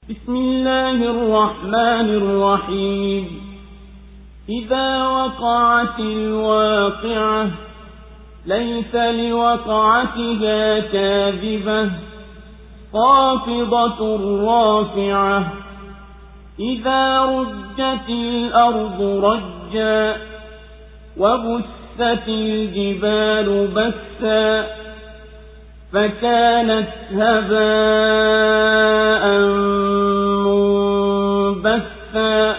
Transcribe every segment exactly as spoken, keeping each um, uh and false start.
بسم الله الرحمن الرحيم. إذا وقعت الواقعة ليس لوقعتها كاذبة خافضة رافعة إذا رجت الأرض رجا وبست الجبال بسا فكانت هباء منبثا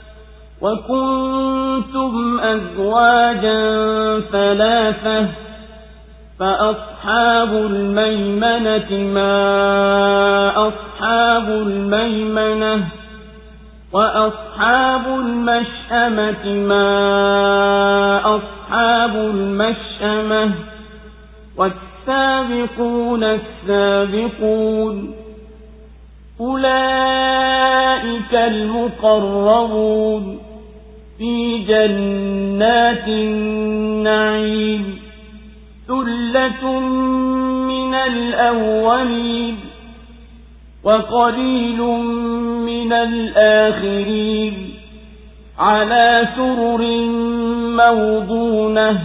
وكنتم أزواجا ثلاثة فأصحاب الميمنة ما أصحاب الميمنة وأصحاب المشأمة ما أصحاب المشأمة والسابقون السابقون أولئك المقربون في جنات النعيم ثلة من الأولين وقليل من الآخرين على سرر موضونة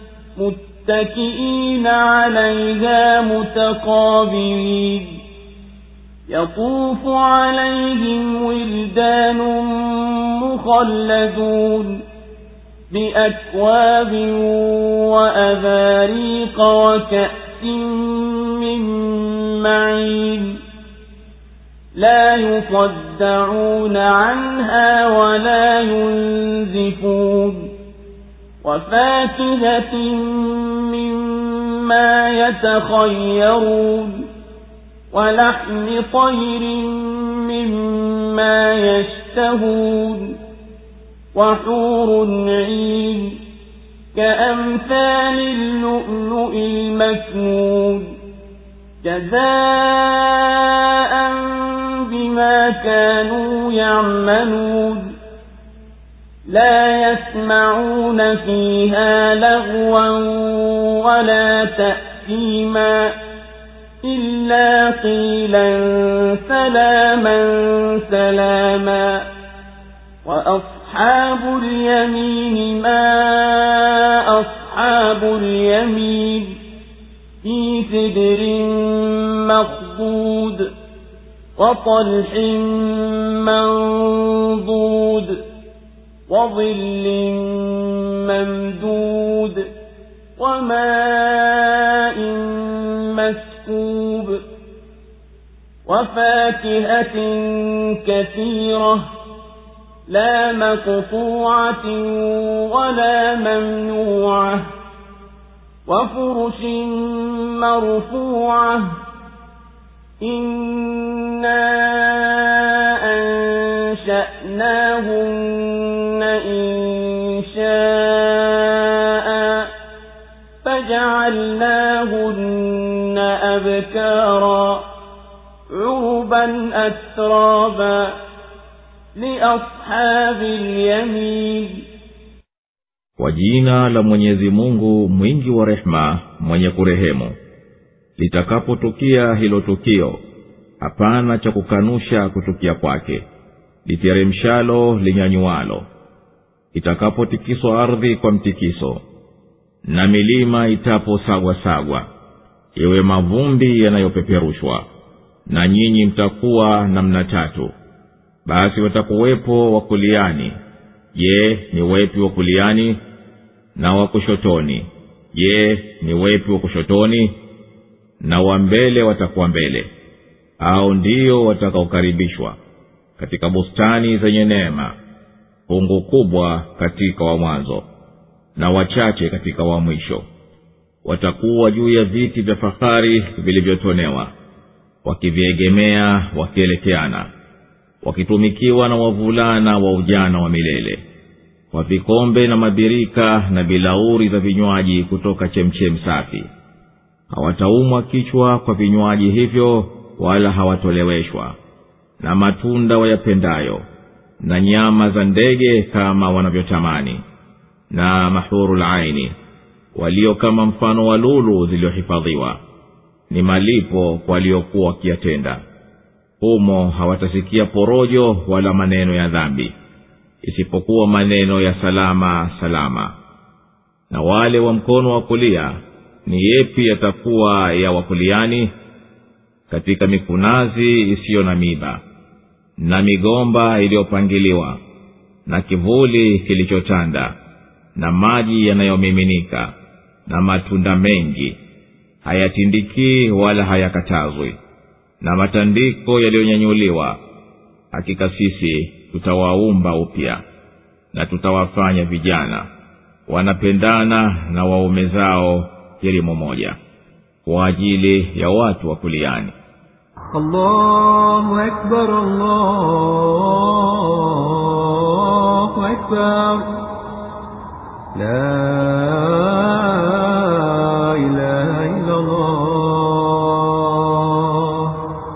متكئين عليها متقابلين يطوف عليهم ولدان مخلدون بأكواب وأباريق وكأس من معين لا يصدعون عنها ولا ينزفون وفاكهة مما يتخيرون ولحم طير مما يشتهون وحور عين كأمثال اللؤلؤ المكنون جزاء بما كانوا يعملون لا يسمعون فيها لغوا ولا تأثيما إلا قيلا سلاما سلاما وأصحاب اليمين ما أصحاب اليمين في سدر مخضود وطلح منضود وظل ممدود وماء مسكوب وفاكهة كثيرة لا مقطوعة ولا ممنوعة وفرش مرفوعة إنا أنشأناهن إنشاء فجعلناهن أبكارا عربا أترابا لأصحاب اليمين. Kwa jina la Mwenyezi Mungu mwingi wa rehema mwenye kurehemu. Litakapotukia hilo tukio hapana cha kukanusha kutukia kwake, literemshalo linyanyualo. Itakapotikiswa ardhi kwa mtikiso na milima itapo sagwa sagwa iwe mavumbi yanayopeperushwa, na nyinyi mtakuwa namna tatu, basi watakuwepo wakuliani, je ni wepi wakuliani? Na wakushotoni, je ni wepi wakushotoni? Na wa mbele watakuwa mbele, au ndio watakaokaribishwa katika bustani zenye neema, fungu kubwa katika wa mwanzo na wachache katika wa mwisho. Watakuwa juu ya viti vya fahari vilivyotonewa, wakiviegemea wakielekeana, wakitumikiwa na wavulana wa ujana wa milele, kwa vikombe na mabirika na bilauri za vinywaji kutoka chemchem safi. Hawataumwa kichwa kwa vinywaji hivyo, wala hawatoleweshwa, na matunda wayapendayo, na nyama za ndege kama wanavyotamani, na mahurul aini walio kama mfano wa lulu zilizohifadhiwa, ni malipo waliokuwa wakiyatenda. humo hawatasikia porojo wala maneno ya dhambi, isipokuwa maneno ya salama salama. Na wale wa mkono wa kulia, ni yepi yatakuwa ya wakuliani? Katika mikunazi isiyo na miba, na migomba iliyopangiliwa, na kivuli kilichotanda, na maji yanayomiminika, na matunda mengi, hayatindiki wala hayakatazwi, na matandiko yaliyonyanyuliwa. Hakika sisi tutawaumba upya, na tutawafanya vijana wanapendana na waume zao elimu moja, kwa ajili ya watu wa kuliani. Allahu Akbar, Allahu Akbar, la ilaha illa Allah.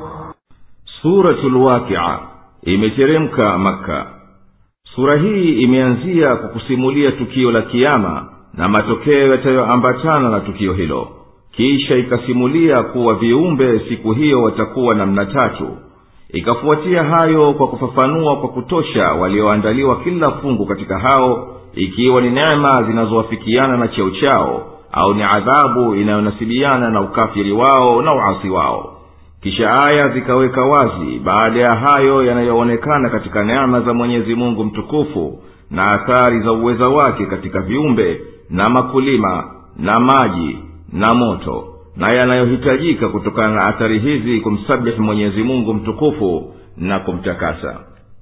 Suratul Waqi'a imeteremka Makka. Sura hii imeanzia kukusimulia tukio la kiyama na matokeo yatayoambatana na tukio hilo. Kisha ikasimulia kuwa viumbe siku hiyo watakuwa namna tatu. Ikafuatia hayo kwa kufafanua kwa kutosha walioandaliwa kila fungu katika hao, ikiwa ni neema zinazowafikiana na cheo chao, au ni adhabu inayonasibiana na ukafiri wao na uasi wao. Kisha aya zikaweka wazi baada ya hayo yanayoonekana katika neema za Mwenyezi Mungu mtukufu, na athari za uweza wake katika viumbe na makulima na maji na moto, na yanayohitajika kutokana na athari hizi kumsabihi Mwenyezi Mungu mtukufu na kumtakasa.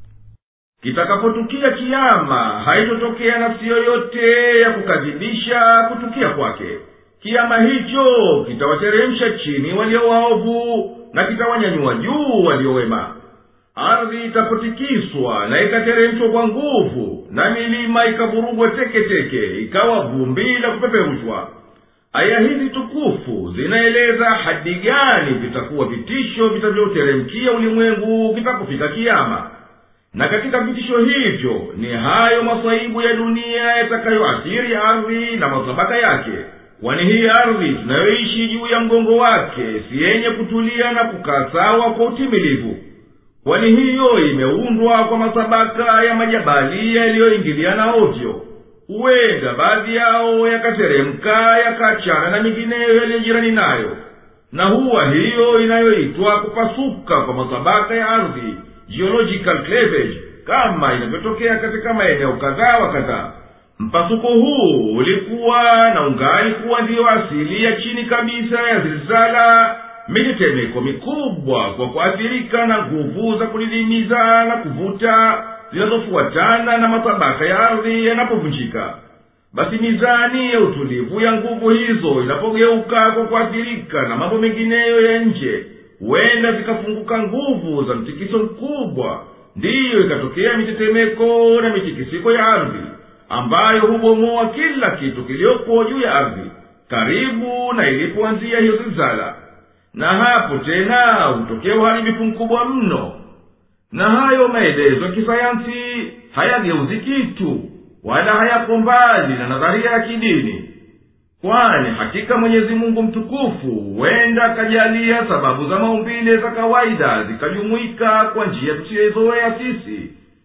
Kitakapotukia kiyama, haitotokea nafsi yoyote ya kukadhibisha kutukia kwake. Kiyama hicho kitawateremsha chini walio waovu, na kitawanyanyua juu walio wema. Ardhi itapotikiswa na ikateremshwa kwa nguvu, na milima ikavurugwa teke teke, ikawa vumbi la kupeperushwa. Aya hizi tukufu zinaeleza hadi gani vitakuwa vitisho vitavyoteremkia ulimwengu vitapofika kiyama. Na katika vitisho hivyo ni hayo masaibu ya dunia yatakayoathiri ardhi na matabaka yake. Kwani hii ardhi tunayoishi juu ya mgongo wake si yenye kutulia na kukaa sawa kwa utimilivu. Kwani hiyo imeundwa kwa matabaka ya majabali yaliyoingiliana ovyo. Huenda baadhi yao yakateremka yakachana na mingineyo yaliyojirani nayo. Na huwa hiyo inayoitwa kupasuka kwa matabaka ya ardhi, geological cleavage, kama inavyotokea katika maeneo kadhaa wa kadhaa. Mpasuko huu ulikuwa na ungali kuwa ndiyo asili ya chini kabisa ya zilzala, mitetemeko mikubwa kwa kuathirika na nguvu za kudidimiza na kuvuta zinazofuatana na matabaka ya ardhi yanapovunjika. Basi mizani ya utulivu ya nguvu hizo inapogeuka kwa kuathirika na mambo mengineyo ya nje, huenda zikafunguka nguvu za mtikiso mkubwa, ndiyo ikatokea mitetemeko na mitikisiko ya ardhi, ambayo hubomoa kila kitu kiliopo juu ya ardhi karibu na ilipoanzia hiyo zilzala. Na hapo tena hutokea uharibifu mkubwa mno. Na hayo maelezo ya kisayansi hayageuzi kitu, wala hayako mbali na nadharia ya kidini. Kwani hakika Mwenyezi Mungu mtukufu huenda akajalia sababu za maumbile za kawaida zikajumuika kwa njia tusiyoizoea sisi,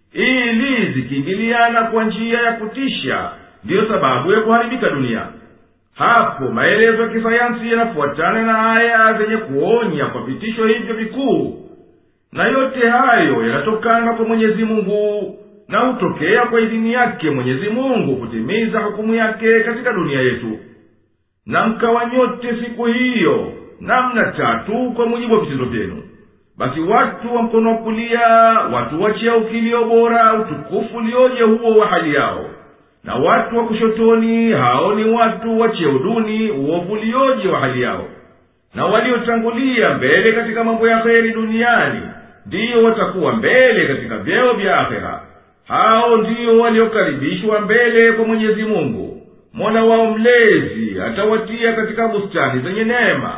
ili zikiingiliana kwa njia ya kutisha ndiyo sababu ya kuharibika dunia. Hapo maelezo ya kisayansi yanafuatana na aya zenye kuonya kwa vitisho hivyo vikuu. Na yote hayo yanatokana kwa Mwenyezi Mungu, na hutokea kwa idhini yake Mwenyezi Mungu kutimiza hukumu yake katika dunia yetu. Na mkawa nyote siku hiyo namna tatu kwa mujibu wa vitendo vyenu. Basi watu wa mkono wa kulia, watu wachia ukilio bora utukufu lioje huo wa hali yao. Na watu wa kushotoni, hao ni watu wachia uduni uovu lioje wa hali yao. Na waliotangulia mbele katika mambo ya kheri duniani, ndiyo watakuwa mbele katika vyeo vya akhera. Hao ndiyo waliokaribishwa mbele kwa Mwenyezi Mungu. Mola wao mlezi atawatia katika bustani zenye neema.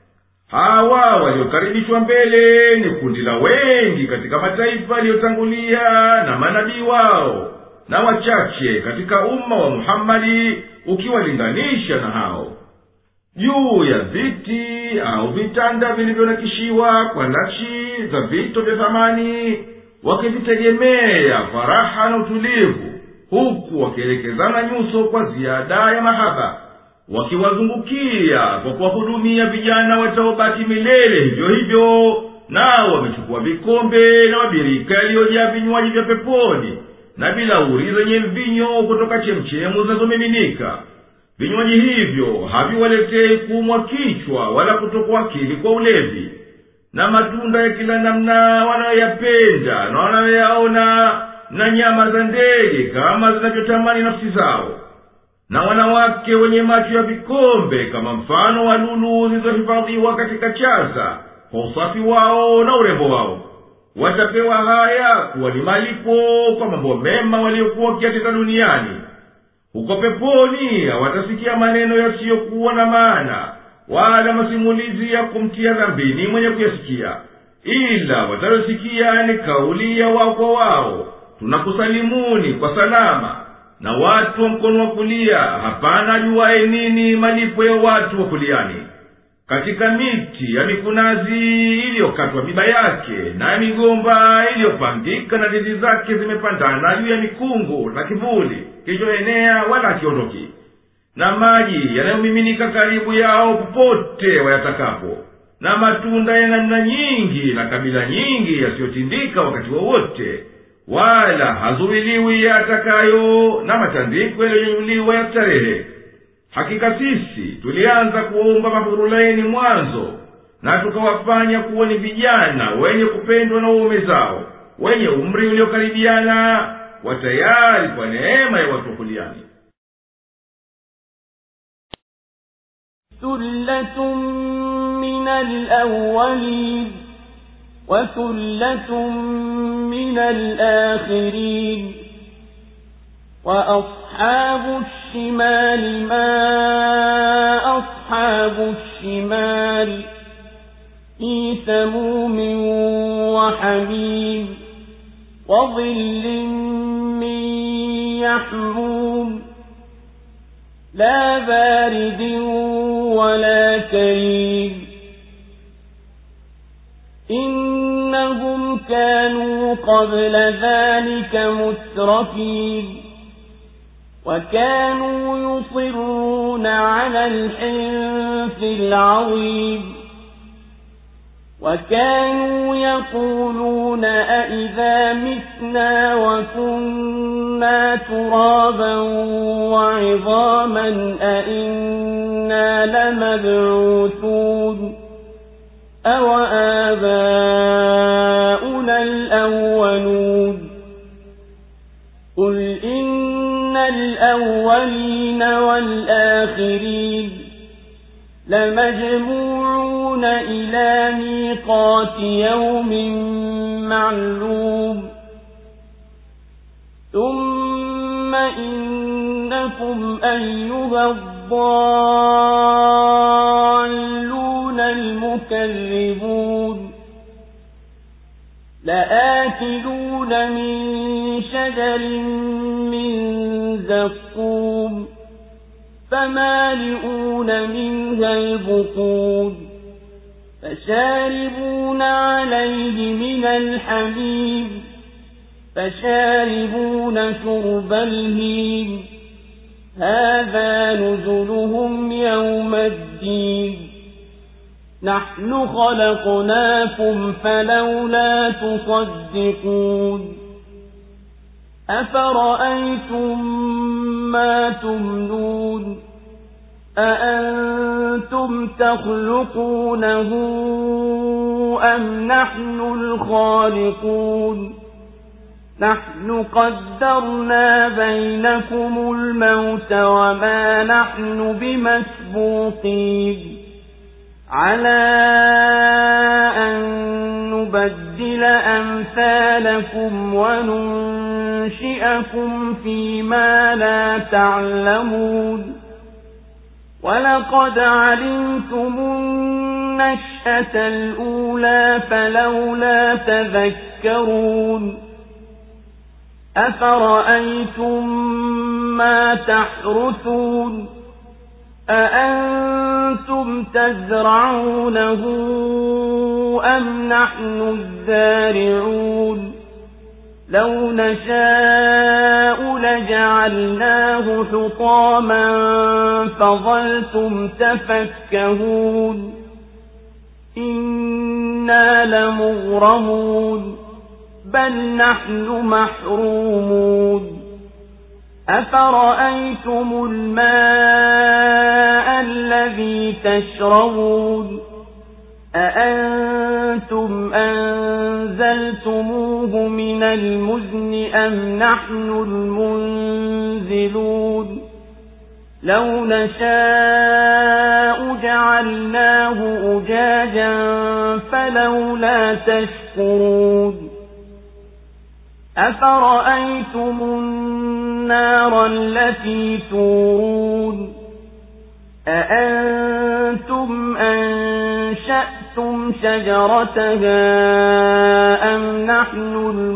Hawa waliokaribishwa mbele ni kundi la wengi katika mataifa yaliyotangulia na manabii wao, na wachache katika umma wa Muhammadi ukiwalinganisha na hao. Juu ya viti au vitanda vilivyonakishiwa kwa nakshi za vito vya thamani, wakivitegemea kwa raha na utulivu, huku wakielekezana nyuso kwa ziada ya mahaba, wakiwazungukia kwa kuwahudumia vijana wataobaki milele hivyo hivyo. Nao wamechukua vikombe na mabirika yaliyojaa vinywaji vya peponi na bilauri zenye mvinyo kutoka chemchemu zinazomiminika. Vinywaji hivyo haviwaletei kuumwa kichwa wala kutokwa akili kwa ulevi. Na matunda ya kila namna wanayoyapenda na wanayoyaona, na nyama za ndege kama zinavyotamani nafsi zao, na wanawake wenye macho ya vikombe kama mfano wa lulu zilizohifadhiwa katika chasa kwa usafi wao na urembo wao. Watapewa haya kuwa ni malipo kwa mambo mema waliokuwa wakiatenda duniani. Huko peponi hawatasikia maneno yasiyokuwa na maana, wala masimulizi ya kumtia dhambini mwenye kuyasikia, ila watayosikia ni kauli ya wao kwa wao, tunakusalimuni kwa salama. Na watu wa mkono wa kulia hapana ajuaye nini malipo ya watu wa kuliani. Katika miti ya mikunazi iliyokatwa miba yake, na migomba iliyopangika na ndizi zake zimepandana juu ya mikungu na kivuli kilichoenea wala kiondoki, na maji yanayomiminika karibu yao popote wayatakapo, na matunda ya namna nyingi na kabila nyingi yasiyotindika wakati wowote, wala hazuiliwi yatakayo, na matandiko yaliyonyanyuliwa ya starehe. Hakika sisi tulianza kuwaumba mahurulaini mwanzo, na tukawafanya kuwa ni vijana wenye kupendwa na waume zao, wenye umri uliokaribiana, watayari kwa neema ya watu kuliani. ثُلَّةٌ مِّنَ الْأَوَّلِينَ وَثُلَّةٌ مِّنَ الْآخِرِينَ. وَأَصْحَابُ الشِّمَالِ مَا أَصْحَابُ الشِّمَالِ فِي سَمُومٍ وَحَمِيمٍ وَظِلٍّ مِّن يَحْمُومٍ لَا بَارِدٍ وَلَا كَرِيمٍ. إِنَّهُمْ كَانُوا قَبْلَ ذَلِكَ مُتْرَفِينَ وَكَانُوا يُصِرُّونَ عَلَى الْحِنثِ الْعَظِيمِ وَكَانُوا يَقُولُونَ أَإِذَا مِتْنَا وَكُنَّا تُرَابًا وَعِظَامًا أَإِنَّا لَمَبْعُوثُونَ أَوَآبَاؤُنَا الْأَوَّلُونَ. قُلْ إِنَّ الْأَوَّلِينَ وَالْآخِرِينَ لَمَجْمُوعُونَ إِلَى مِيقَاتِ يَوْمٍ مَّعْلُومٍ. ثُمَّ إِنَّكُمْ أَيُّهَا الضَّالُّونَ الْمُكَذِّبُونَ لَآكِلُونَ مِن شَجَرٍ مِّن زَقُّومٍ فَمَالِئُونَ مِنْهَا الْبُطُونَ فَشَارِبُونَ عَلَيْهِ مِنَ الْحَمِيمِ فَشَارِبُونَ شُرْبَ الْهِيمِ هَذَا نُزُلُهُمْ يَوْمَ الدِّينِ نَحْنُ خَلَقْنَاكُمْ فَلَوْلَا تُصَدِّقُونَ أَفَرَأَيْتُم مَّا تُمْنُونَ أَأَنتُمْ تَخْلُقُونَهُ أَمْ نَحْنُ الْخَالِقُونَ نَحْنُ قَدَّرْنَا بَيْنَكُمُ الْمَوْتَ وَمَا نَحْنُ بِمَسْبُوقِينَ عَلَىٰ أَن نُّبَدِّلَ أَمْثَالَكُمْ وَنُنشِئَكُمْ فِيمَا لَا تَعْلَمُونَ وَلَقَدْ عَلِمْتُمُ النَّشْأَةَ الْأُولَىٰ فَلَوْلَا تَذَكَّرُونَ أَفَرَأَيْتُم مَّا تَحْرُثُونَ أأنتم تزرعونه أم نحن الزارعون لو نشاء لجعلناه حطاما فظلتم تفكهون إنا لمغرمون بل نحن محرومون أفرأيتم الماء الذي تشربون أأنتم أنزلتموه من المزن أم نحن المنزلون لو نشاء جعلناه أجاجا فلولا تشكرون أفرأيتم النار التي تورون أأنتم أنشأتم شجرتها أم نحن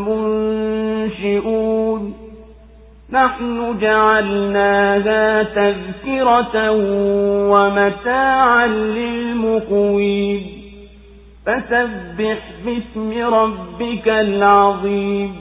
المنشئون نحن جعلناها تذكرة ومتاعا للمقوين فسبح باسم ربك العظيم.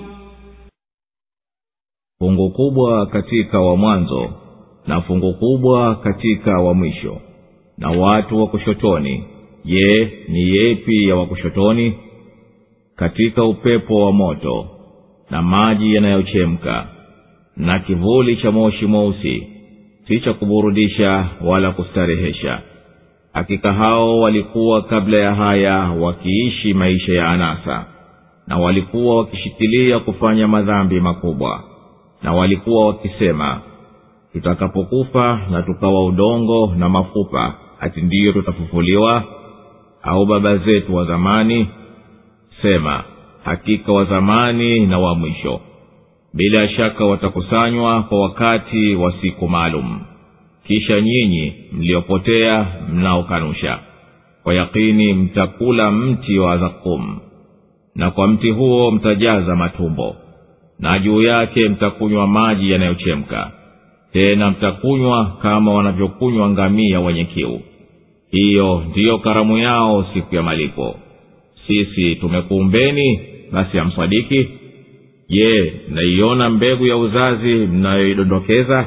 Fungu kubwa katika wa mwanzo na fungu kubwa katika wa mwisho. Na watu wa kushotoni, je, ni yepi ya wa kushotoni? Katika upepo wa moto na maji yanayochemka na kivuli cha moshi mweusi, si cha kuburudisha wala kustarehesha. Hakika hao walikuwa kabla ya haya wakiishi maisha ya anasa, na walikuwa wakishikilia kufanya madhambi makubwa, na walikuwa wakisema, tutakapokufa na tukawa udongo na mafupa, ati ndiyo tutafufuliwa? Au baba zetu wa zamani? Sema, hakika wa zamani na wa mwisho bila shaka watakusanywa kwa wakati wa siku maalum. Kisha nyinyi mliopotea mnaokanusha, kwa yakini mtakula mti wa zakum, na kwa mti huo mtajaza matumbo, na juu yake mtakunywa maji yanayochemka, tena mtakunywa kama wanavyokunywa ngamia wenye kiu. Hiyo ndiyo karamu yao siku ya malipo. Sisi tumekuumbeni, basi hamsadiki? Je, mnaiona mbegu ya uzazi mnayoidondokeza?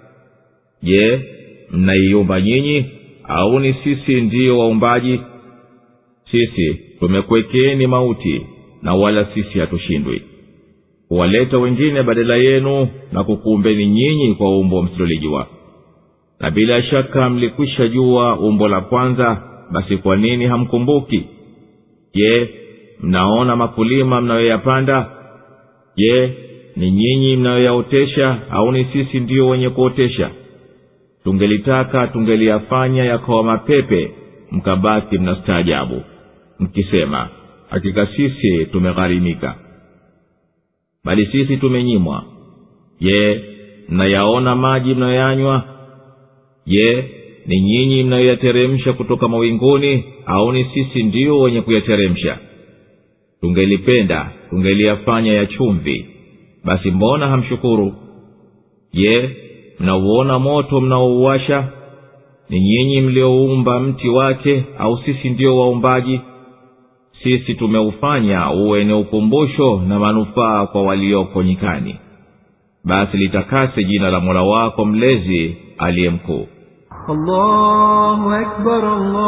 Je, mnaiumba nyinyi, au ni sisi ndiyo waumbaji? Sisi tumekuwekeni mauti, na wala sisi hatushindwi. Kuwaleta wengine badala yenu, na kukuumbeni nyinyi kwa umbo msilolijua. Na bila shaka mlikwisha jua umbo la kwanza, basi kwa nini hamkumbuki? Je, mnaona makulima mnayoyapanda? Je, ni nyinyi mnayoyaotesha, au ni sisi ndiyo wenye kuotesha? Tungelitaka tungeliyafanya yakawa mapepe, mkabaki mnastaajabu, mkisema, hakika sisi tumegharimika. Bali sisi tumenyimwa. Je, mnayaona maji mnayoyanywa? Je, ni nyinyi mnayoyateremsha kutoka mawinguni, au ni sisi ndiyo wenye kuyateremsha? Tungelipenda tungeliyafanya ya chumvi, basi mbona hamshukuru? Je, mnauona moto mnaouwasha? Ni nyinyi mlioumba mti wake, au sisi ndio waumbaji? Sisi tumeufanya uwe ni ukumbusho na manufaa kwa walioko nyikani. Basi litakase jina la Mola wako mlezi aliye mkuu. Allahu Akbar,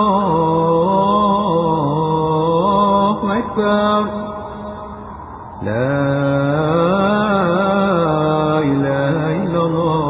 Allahu Akbar, la ilaha illa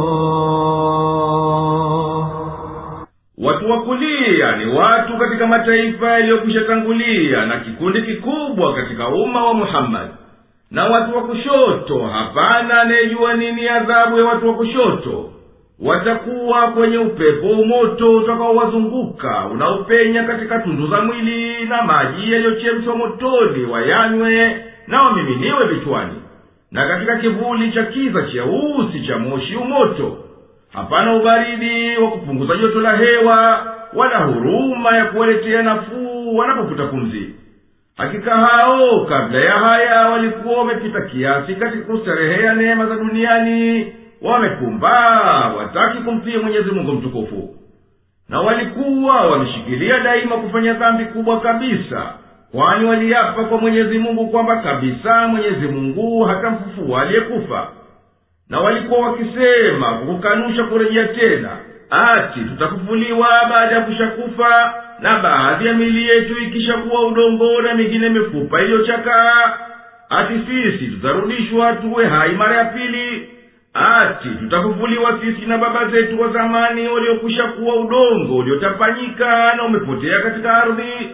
Allah. Watu wa kulia ni watu katika mataifa yaliyokwisha tangulia, na kikundi kikubwa katika umma wa Muhammad. Na watu wa kushoto, hapana anayejua nini adhabu ya watu wa kushoto. Watakuwa kwenye upepo moto utakaowazunguka, unaopenya katika tundu za mwili, na maji yaliyochemshwa motoni wayanywe na wamiminiwe vichwani, na katika kivuli cha kiza cheusi cha moshi umoto. Hapana ubaridi wa kupunguza joto la hewa, wala huruma ya kuwaletea nafuu wanapovuta pumzi. Hakika hao kabla ya haya walikuwa wamepita kiasi katika kustarehea neema za duniani, wamepumbaa wataki kumtii Mwenyezi Mungu mtukufu. na walikuwa wameshikilia daima kufanya dhambi kubwa kabisa, kwani waliapa kwa Mwenyezi Mungu kwamba kabisa Mwenyezi Mungu hatamfufua aliyekufa. Na walikuwa wakisema kukanusha kurejea tena, ati tutafufuliwa baada ya kushakufa, na baadhi ya mili yetu ikishakuwa udongo na mingine mifupa iliyochakaa, ati sisi tutarudishwa tuwe hai mara ya pili, ati tutafufuliwa sisi na baba zetu wa zamani waliokwisha kuwa udongo uliotapanyika na umepotea katika ardhi.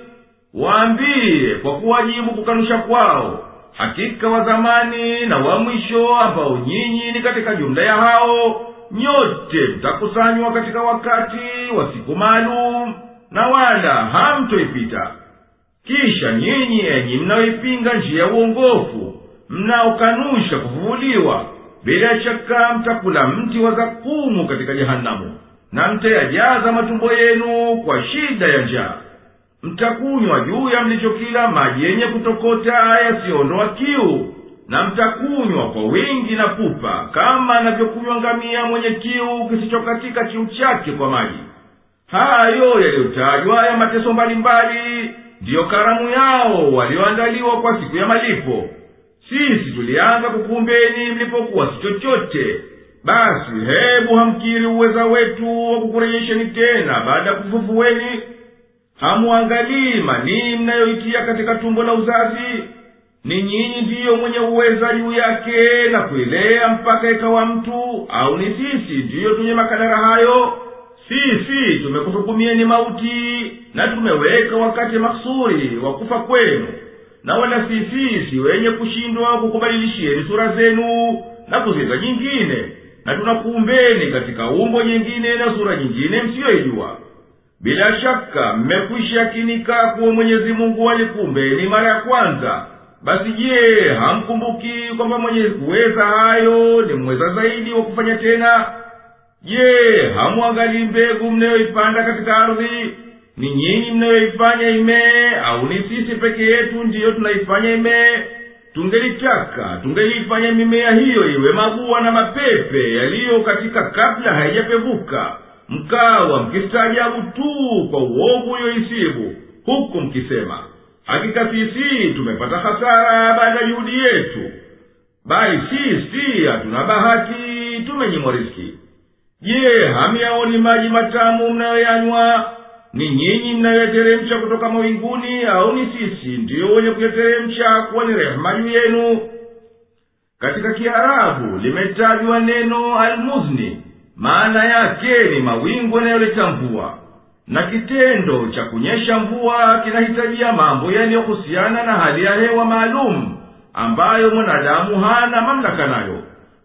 Waambie kwa kuwajibu kukanusha kwao, hakika wa zamani na wa mwisho ambao nyinyi ni katika jumla ya hao, nyote mtakusanywa katika wakati wa siku maalum, na wala hamtoipita. Kisha nyinyi enyi mnaoipinga njia ya uongofu, mnaokanusha kufufuliwa, bila shaka mtakula mti wa zakumu katika jehanamu, na mtayajaza matumbo yenu kwa shida ya njaa. Mtakunywa juu ya mlichokila maji yenye kutokota yasiondoa kiu, na mtakunywa kwa wingi na pupa, kama anavyokunywa ngamia mwenye kiu kisichokatika kiu chake kwa maji. Hayo yaliyotajwa ya mateso mbalimbali ndiyo karamu yao walioandaliwa kwa siku ya malipo. Sisi tulianza kukumbeni mlipokuwa si chochote, basi hebu hamkiri uweza wetu wa kukurejesheni tena baada ya kufufueni. Hamuangalii manii mnayoitia katika tumbo la uzazi? Ni nyinyi ndiyo mwenye uweza juu yake na kuilea mpaka ikawa mtu, au ni sisi ndiyo tunye makadara hayo? Sisi tumekuhukumieni mauti na tumeweka wakati maksuri wa kufa kwenu, na wala sisi si wenye kushindwa kukubadilishieni sura zenu na kuzita nyingine, na tunakuumbeni katika umbo nyingine na sura nyingine msiyoijua. Bila shaka mmekwisha kinika kuwa Mwenyezi Mungu alikuumbeni mara ya kwanza. Basi je, hamkumbuki kwamba Mwenyezi kuweza hayo ni mweza zaidi wa kufanya tena? Je, hamuangalii mbegu mnayoipanda katika ardhi? Ni nyinyi mnayoifanya imee, au ni sisi peke yetu ndiyo tunaifanya imee? Tungelitaka tungelifanya mimea hiyo iwe mabua na mapepe yaliyo katika kabla haijapevuka, mkawa mkistaajabu tu kwa uovu ulioisibu, huku mkisema, hakika sisi tumepata hasara baada ya juhudi yetu, bali sisi hatuna bahati, tumenyimwa riziki. Je, hamyaoni maji matamu mnayoyanywa? Ni nyinyi mnayoyateremsha kutoka mawinguni, au ni sisi ndiyo wenye kuyateremsha kuwa ni rehema juu yenu? Katika Kiarabu limetajwa neno almuzni, maana yake ni mawingu yanayoleta mvua, na kitendo cha kunyesha mvua kinahitajia mambo yaliyohusiana na hali ya hewa maalum ambayo mwanadamu hana mamlaka nayo,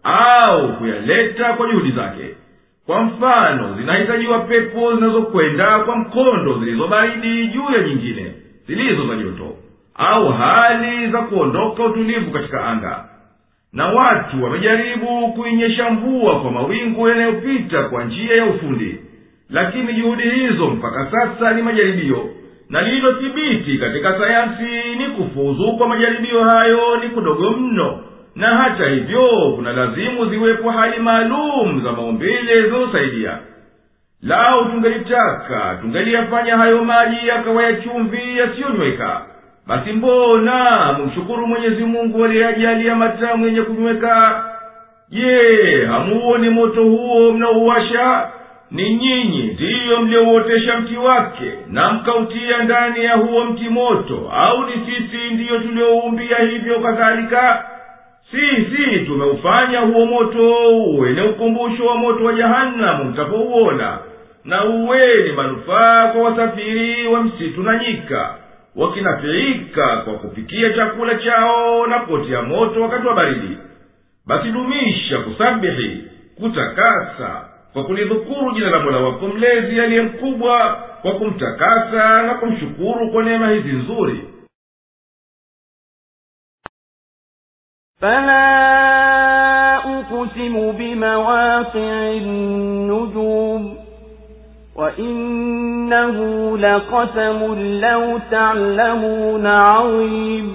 au kuyaleta kwa juhudi zake. Kwa mfano, zinahitajiwa pepo zinazokwenda kwa mkondo zilizo baridi juu ya nyingine zilizo za joto, au hali za kuondoka utulivu katika anga. Na watu wamejaribu kuinyesha mvua kwa mawingu yanayopita kwa njia ya ufundi, lakini juhudi hizo mpaka sasa ni majaribio, na lililothibiti katika sayansi ni kufuzu kwa majaribio hayo ni kudogo mno. Na hata hivyo kuna lazimu ziwepo hali maalum za maumbile zinazosaidia. Lau tungelitaka tungeliyafanya hayo maji yakawa ya chumvi yasiyonyweka, basi mbona mshukuru Mwenyezi Mungu aliyejalia matamu yenye kunyweka? Je, hamuoni moto huo mnaouwasha? Ni nyinyi ndiyo mliouotesha mti wake na mkautia ndani ya huo mti moto, au ni sisi ndiyo tulioumbia hivyo kadhalika? Sisi tumeufanya huo moto uwe ni ukumbusho wa moto wa jahanamu mtapouona, na uwe ni manufaa kwa wasafiri wa msitu na nyika, wakinafiika kwa kupikia chakula chao na kuotea moto wakati wa baridi. Basi dumisha kusabihi, kutakasa, kwa kulidhukuru jina la Mola wako mlezi aliye mkubwa, kwa kumtakasa na kumshukuru kwa neema hizi nzuri. فلا أقسم بمواقع النجوم وإنه لقسم لو تعلمون عظيم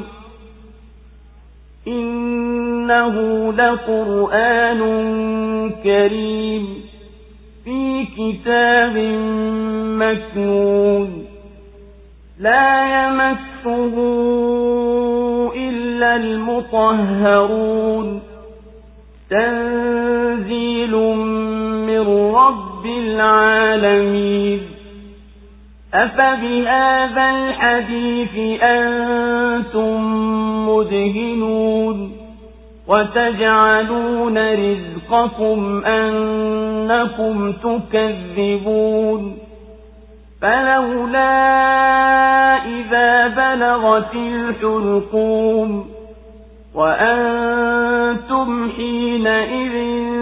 إنه لقرآن كريم في كتاب مكنون لا يمسه إلا المطهرون تنزيل من رب العالمين أفبهذا الحديث أنتم مدهنون وتجعلون رزقكم أنكم تكذبون فلولا إذا بلغت الحلقوم وأنتم حينئذ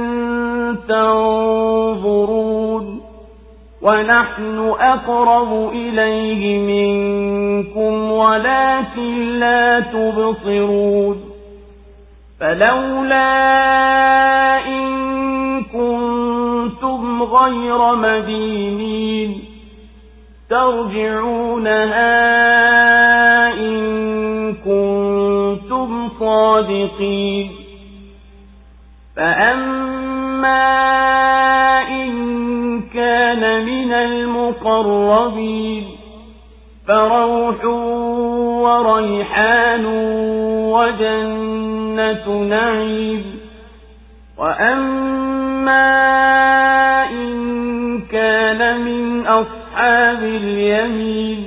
تنظرون ونحن أقرب إليه منكم ولكن لا تبصرون فلولا إن كنتم غير مدينين ترجعونها إن كنتم صادقين فأما إن كان من المقربين فروح وريحان وجنة نعيم وأما إن كان من أصحاب اليمين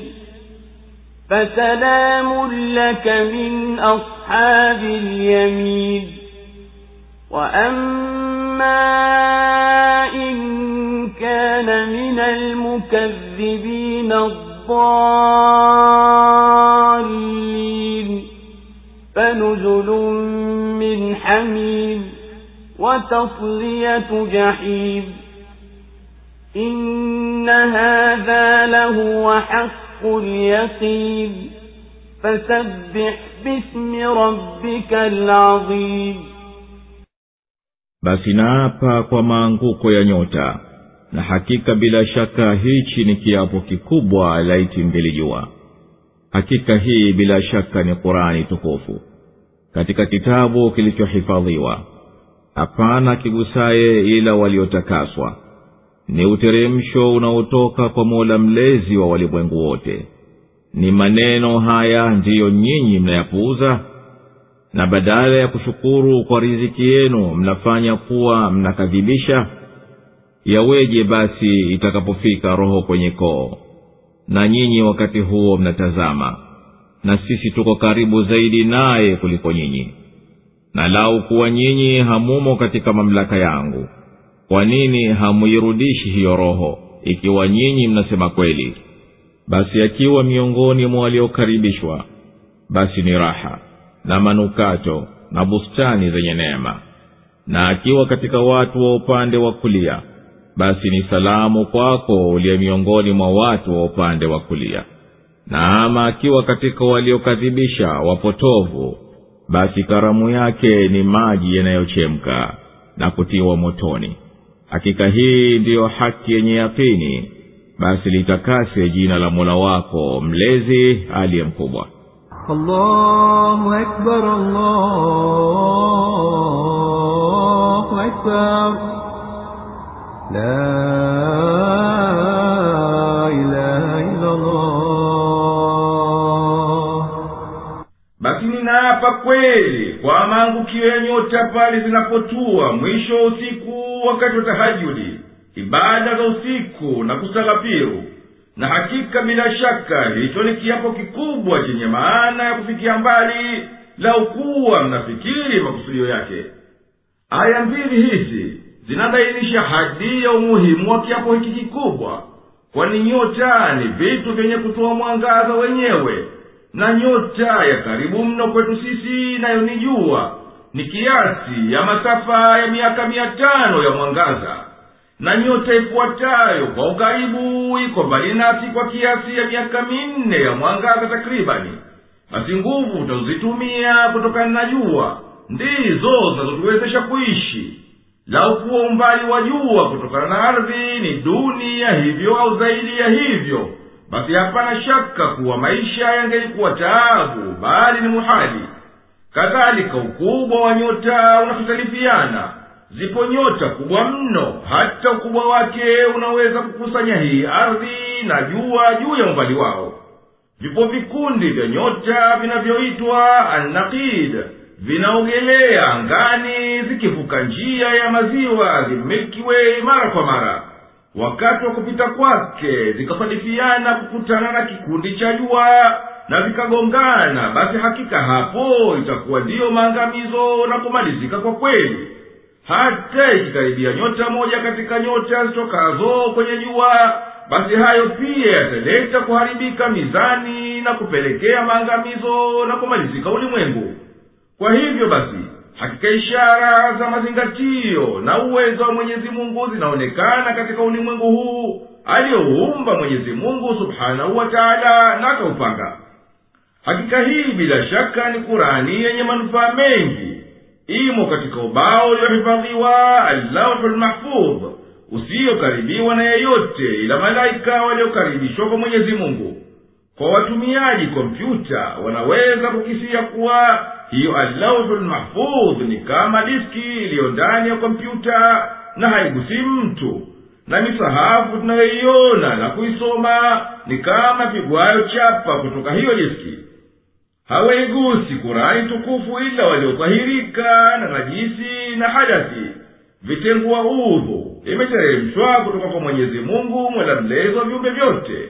فسلام لك من أصحاب اليمين وأما إن كان من المكذبين الضالين فنزل من حميم وتصلية جحيم إن هذا لهو حق اليقين فسبح باسم ربك العظيم. Basi naapa kwa maanguko ya nyota, na hakika bila shaka hichi ni kiapo kikubwa laiti mngelijua. Hakika hii bila shaka ni Qur'ani tukufu, katika kitabu kilichohifadhiwa, hapana kigusaye ila waliotakaswa. Ni uteremsho unaotoka kwa Mola mlezi wa walimwengu wote. Ni maneno haya ndiyo nyinyi mnayapuuza, na badala ya kushukuru kwa riziki yenu mnafanya kuwa mnakadhibisha. Yaweje basi itakapofika roho kwenye koo, na nyinyi wakati huo mnatazama, na sisi tuko karibu zaidi naye kuliko nyinyi. Na lau kuwa nyinyi hamumo katika mamlaka yangu, kwa nini hamuirudishi hiyo roho, ikiwa nyinyi mnasema kweli? Basi akiwa miongoni mwa waliokaribishwa, basi ni raha na manukato na bustani zenye neema. Na akiwa katika watu wa upande wa kulia, basi ni salamu kwako uliye miongoni mwa watu wa upande wa kulia. Na ama akiwa katika waliokadhibisha wapotovu, basi karamu yake ni maji yanayochemka na kutiwa motoni. Hakika hii ndiyo haki yenye yakini, basi litakase jina la Mola wako mlezi aliye mkubwa. Allahu Akbar, Allahu Akbar, la ilaha illa Allah. Basi ninaapa kweli kwa maangukio ya nyota pale zinapotua mwisho usiku wakati wa tahajjudi, ibada za usiku na kusala piru. Na hakika bila shaka hicho ni kiapo kikubwa chenye maana ya kufikia mbali, lau kuwa mnafikiri makusudio yake. Aya mbili hizi zinabainisha hadi ya umuhimu wa kiapo hiki kikubwa, kwani nyota ni vitu vyenye kutoa mwangaza wenyewe. Na nyota ya karibu mno kwetu sisi nayo ni jua, ni kiasi ya masafa ya miaka mia tano ya mwangaza. Na nyota ifuatayo kwa ukaribu iko mbali nasi kwa kiasi ya miaka minne ya mwangaza takribani. Basi nguvu utazitumia kutokana na jua ndizo zinazotuwezesha kuishi. Lau kuwa umbali wa jua kutokana na ardhi ni duni ya hivyo au zaidi ya hivyo, basi hapana shaka kuwa maisha yangelikuwa taabu, bali ni muhali. Kadhalika ukubwa wa nyota unatutalifiana. zipo nyota kubwa mno, hata ukubwa wake unaweza kukusanya hii ardhi na jua juu ya umbali wao. Vipo vikundi vya nyota vinavyoitwa an-naqid, vinaogelea angani zikivuka njia ya maziwa the Milky Way mara kwa mara. Wakati wa kupita kwake zikasadifiana kukutana na kikundi cha jua na vikagongana, basi hakika hapo itakuwa ndiyo maangamizo na kumalizika kwa kweli. Hata ikikaribia nyota moja katika nyota zitokazo kwenye jua, basi hayo pia yataleta kuharibika mizani na kupelekea maangamizo na kumalizika ulimwengu. Kwa hivyo basi, hakika ishara za mazingatio na uwezo wa Mwenyezi Mungu zinaonekana katika ulimwengu huu alioumba Mwenyezi Mungu Subhanahu wa Ta'ala na akaupanga. Hakika hii bila shaka ni Qur'ani yenye manufaa mengi. Imo katika ubao uliohifadhiwa Al-Lawhul Mahfudh, usiokaribiwa na yeyote ila malaika waliokaribishwa kwa Mwenyezi Mungu. Kwa watumiaji kompyuta wanaweza kukisia kuwa hiyo Al-Lawhul Mahfudh ni kama diski iliyo ndani ya kompyuta na haigusi mtu, na misahafu tunayoiona na kuisoma ni kama vigwayo chapa kutoka hiyo diski. Hawaigusi Qur'ani tukufu ila waliotahirika na najisi na hadathi. Vitengua udhu imeteremshwa kutoka kwa Mwenyezi Mungu Mola mlezi wa viumbe vyote.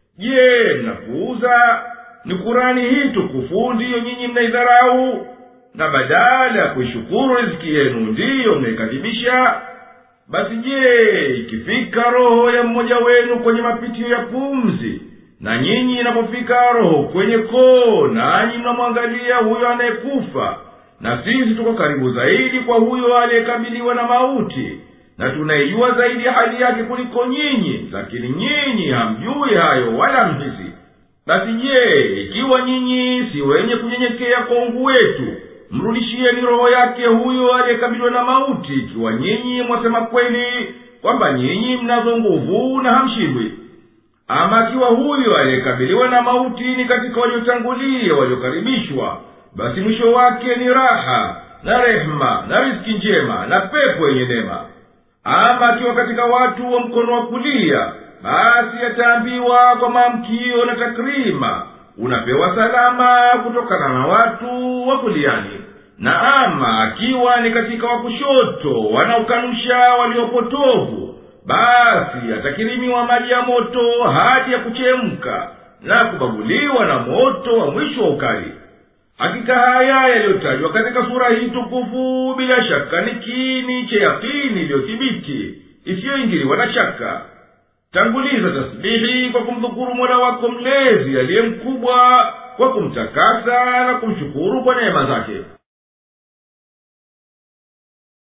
Je, mnapuuza? Ni Qur'ani hii tukufu ndiyo nyinyi mnaidharau, na badala ya kuishukuru riziki yenu ndiyo mnaikadhibisha? Basi je, ikifika roho ya mmoja wenu kwenye mapitio ya pumzi, na nyinyi inapofika roho kwenye koo, nanyi mnamwangalia huyo anayekufa, na sisi tuko karibu zaidi kwa huyo aliyekabiliwa na mauti, na tunaijua zaidi hali yake kuliko nyinyi, lakini nyinyi hamjui hayo wala mhisi. Basi je, ikiwa nyinyi si wenye kunyenyekea kwa Mungu wetu, mrudishieni roho yake huyo aliyekabiliwa na mauti, ikiwa nyinyi mwasema kweli kwamba nyinyi mnazo nguvu na hamshindwi. Ama kiwa huyo aliyekabiliwa na mauti ni katika waliotangulia waliokaribishwa, basi mwisho wake ni raha na rehema na riziki njema na pepo yenye neema. Ama kiwa katika watu wa mkono wa kulia, basi ataambiwa kwa maamkio na takrima, unapewa salama kutokana na watu wa kuliani. Na ama akiwa ni katika wa kushoto wanaokanusha waliopotovu, basi atakirimiwa maji ya moto hadi ya kuchemka na kubabuliwa na moto wa mwisho wa ukali. Hakika haya yaliyotajwa katika sura hii tukufu bila shaka ni kiini cha yakini iliyothibiti isiyoingiliwa na shaka. Tanguliza tasbihi kwa kumdhukuru Mola wako mlezi aliye mkubwa, kwa kumtakasa na kumshukuru kwa neema zake.